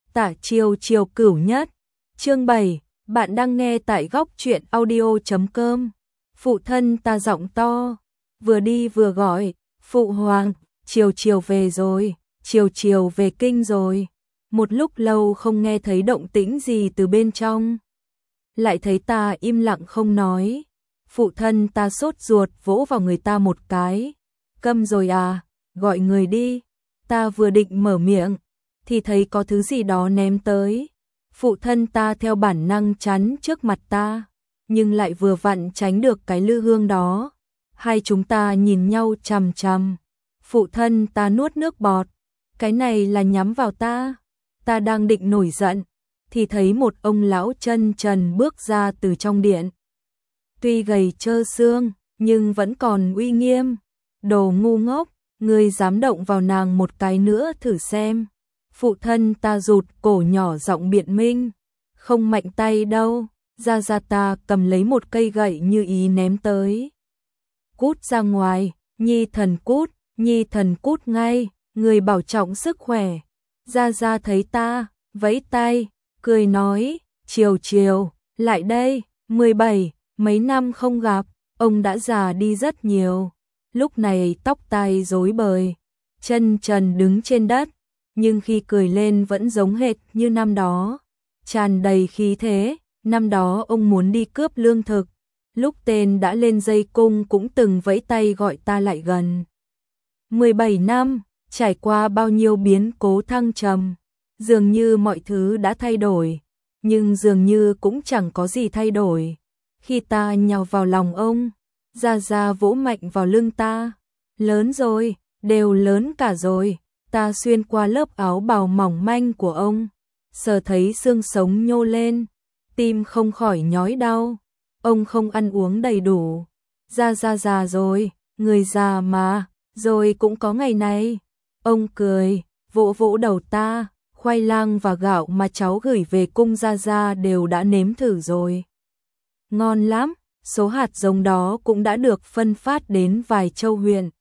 Tả Chiêu Chiêu Cửu Nhất. Chương 7, bạn đang nghe tại góc truyện audio.com. Phụ thân ta giọng to, vừa đi vừa gọi, "Phụ hoàng, Chiều Chiều về rồi, Chiều Chiều về kinh rồi." Một lúc lâu không nghe thấy động tĩnh gì từ bên trong, lại thấy ta im lặng không nói. Phụ thân ta sốt ruột vỗ vào người ta một cái, "Câm rồi à, gọi người đi." Ta vừa định mở miệng thì thấy có thứ gì đó ném tới. Phụ thân ta theo bản năng chắn trước mặt ta, nhưng lại vừa vặn tránh được cái lư hương đó. Hai chúng ta nhìn nhau chằm chằm. Phụ thân ta nuốt nước bọt, cái này là nhắm vào ta. Ta đang định nổi giận thì thấy một ông lão chân trần bước ra từ trong điện. Tuy gầy trơ xương nhưng vẫn còn uy nghiêm. "Đồ ngu ngốc, ngươi dám động vào nàng một cái nữa thử xem." Phụ thân ta rụt cổ nhỏ giọng biện minh, "Không mạnh tay đâu." Ra ta cầm lấy một cây gậy như ý ném tới. "Cút ra ngoài, nhi thần cút ngay, người bảo trọng sức khỏe." Ra thấy ta, vẫy tay, cười nói, "Chiều Chiều, lại đây, 17, mấy năm không gặp, ông đã già đi rất nhiều." Lúc này tóc tai rối bời, chân trần đứng trên đất, nhưng khi cười lên vẫn giống hệt như năm đó, tràn đầy khí thế. Năm đó ông muốn đi cướp lương thực, lúc tên đã lên dây cung cũng từng vẫy tay gọi ta lại gần. 17 năm, trải qua bao nhiêu biến cố thăng trầm, dường như mọi thứ đã thay đổi, nhưng dường như cũng chẳng có gì thay đổi. Khi ta nhào vào lòng ông, Ra vỗ mạnh vào lưng ta, "Lớn rồi, đều lớn cả rồi." Ta xuyên qua lớp áo bào mỏng manh của ông, sờ thấy xương sống nhô lên, tim không khỏi nhói đau. Ông không ăn uống đầy đủ. Ra già rồi, người già mà, rồi cũng có ngày này. Ông cười, vỗ vỗ đầu ta, "Khoai lang và gạo mà cháu gửi về cung Ra đều đã nếm thử rồi. Ngon lắm, số hạt giống đó cũng đã được phân phát đến vài châu huyện.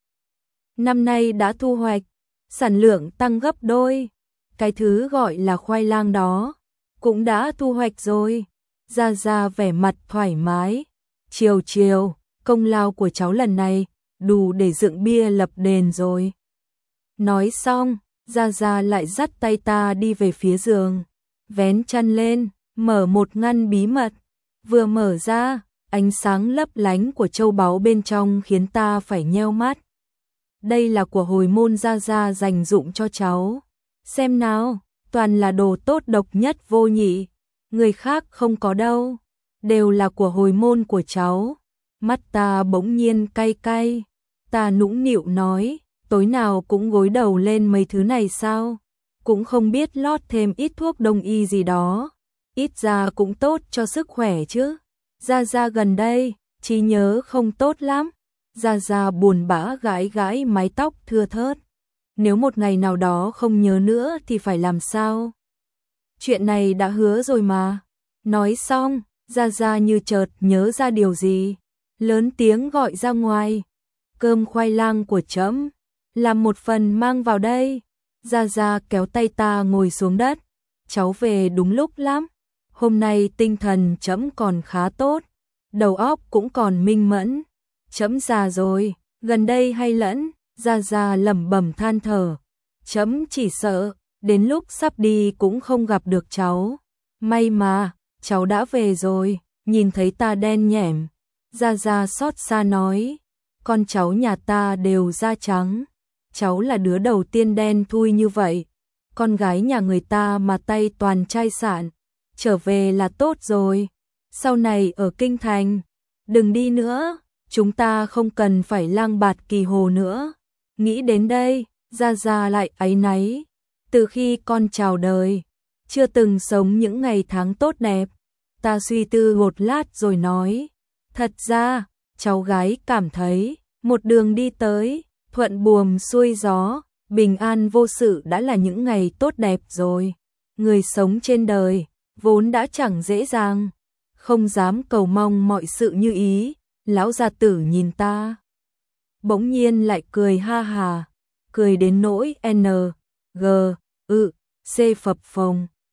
Năm nay đã thu hoạch, sản lượng tăng gấp đôi. Cái thứ gọi là khoai lang đó cũng đã thu hoạch rồi." Ra vẻ mặt thoải mái, "Chiều Chiều, công lao của cháu lần này đủ để dựng bia lập đền rồi." Nói xong, Ra lại dắt tay ta đi về phía giường, vén chăn lên, mở một ngăn bí mật. Vừa mở ra, ánh sáng lấp lánh của châu báu bên trong khiến ta phải nheo mắt. "Đây là của hồi môn Ra dành dụng cho cháu. Xem nào, toàn là đồ tốt độc nhất vô nhị, người khác không có đâu, đều là của hồi môn của cháu." Mắt ta bỗng nhiên cay cay, ta nũng nịu nói, "Tối nào cũng gối đầu lên mấy thứ này sao? Cũng không biết lót thêm ít thuốc đông y gì đó, ít ra cũng tốt cho sức khỏe chứ." Ra gần đây, trí nhớ không tốt lắm. Ra buồn bã gãi gãi mái tóc thưa thớt. "Nếu một ngày nào đó không nhớ nữa thì phải làm sao? Chuyện này đã hứa rồi mà." Nói xong, Ra như chợt nhớ ra điều gì, lớn tiếng gọi ra ngoài, "Cơm khoai lang của trẫm, làm một phần mang vào đây." Ra kéo tay ta ngồi xuống đất, "Cháu về đúng lúc lắm. Hôm nay tinh thần trẫm còn khá tốt, đầu óc cũng còn minh mẫn. Trẫm già rồi, gần đây hay lẫn." Ra lẩm bẩm than thở, "Trẫm chỉ sợ đến lúc sắp đi cũng không gặp được cháu. May mà cháu đã về rồi." Nhìn thấy ta đen nhẻm, Ra xót xa nói, "Con cháu nhà ta đều da trắng, cháu là đứa đầu tiên đen thui như vậy. Con gái nhà người ta mà tay toàn trai sạn, trở về là tốt rồi. Sau này ở kinh thành, đừng đi nữa, chúng ta không cần phải lang bạt kỳ hồ nữa." Nghĩ đến đây, Ra lại áy náy. Từ khi con chào đời, chưa từng sống những ngày tháng tốt đẹp. Ta suy tư một lát rồi nói, "Thật ra, cháu gái cảm thấy, một đường đi tới, thuận buồm xuôi gió, bình an vô sự đã là những ngày tốt đẹp rồi. Người sống trên đời, vốn đã chẳng dễ dàng, không dám cầu mong mọi sự như ý." Lão gia tử nhìn ta, bỗng nhiên lại cười ha hà, cười đến nỗi N, G, C phập phồng.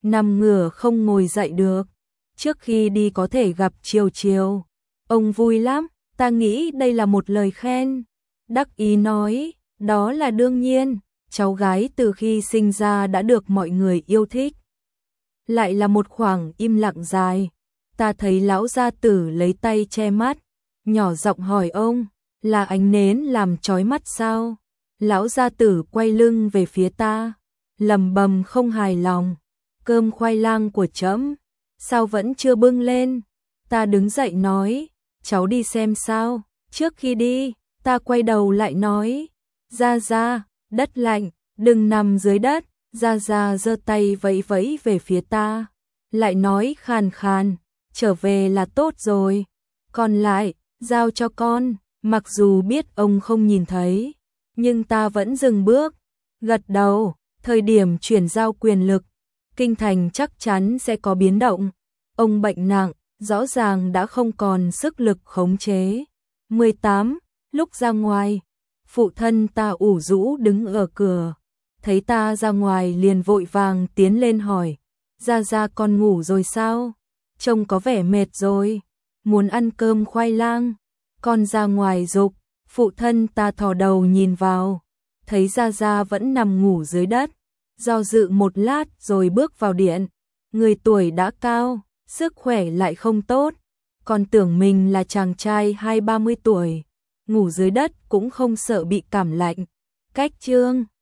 nằm ngửa không ngồi dậy được. Trước khi đi có thể gặp Chiều Chiều. Ông vui lắm, ta nghĩ đây là một lời khen. Đắc ý nói, đó là đương nhiên, cháu gái từ khi sinh ra đã được mọi người yêu thích. Lại là một khoảng im lặng dài. Ta thấy lão gia tử lấy tay che mắt, nhỏ giọng hỏi ông, là ánh nến làm chói mắt sao? Lão gia tử quay lưng về phía ta, lẩm bẩm không hài lòng, cơm khoai lang của trẫm sao vẫn chưa bưng lên? Ta đứng dậy nói, cháu đi xem sao. Trước khi đi, ta quay đầu lại nói, Gia Gia, đất lạnh, đừng nằm dưới đất. Gia Gia giơ tay vẫy vẫy về phía ta, lại nói khàn khàn, trở về là tốt rồi, còn lại, giao cho con. Mặc dù biết ông không nhìn thấy, nhưng ta vẫn dừng bước, gật đầu. Thời điểm chuyển giao quyền lực, kinh thành chắc chắn sẽ có biến động. Ông bệnh nặng, rõ ràng đã không còn sức lực khống chế. 18. Lúc ra ngoài, phụ thân ta ủ rũ đứng ở cửa, thấy ta ra ngoài liền vội vàng tiến lên hỏi, Gia Gia con ngủ rồi sao? Trông có vẻ mệt rồi, muốn ăn cơm khoai lang. Con ra ngoài giục. Phụ thân ta thò đầu nhìn vào, thấy Gia Gia vẫn nằm ngủ dưới đất, do dự một lát rồi bước vào điện. Người tuổi đã cao, sức khỏe lại không tốt, còn tưởng mình là chàng trai 20-30 tuổi, ngủ dưới đất cũng không sợ bị cảm lạnh. Cách chương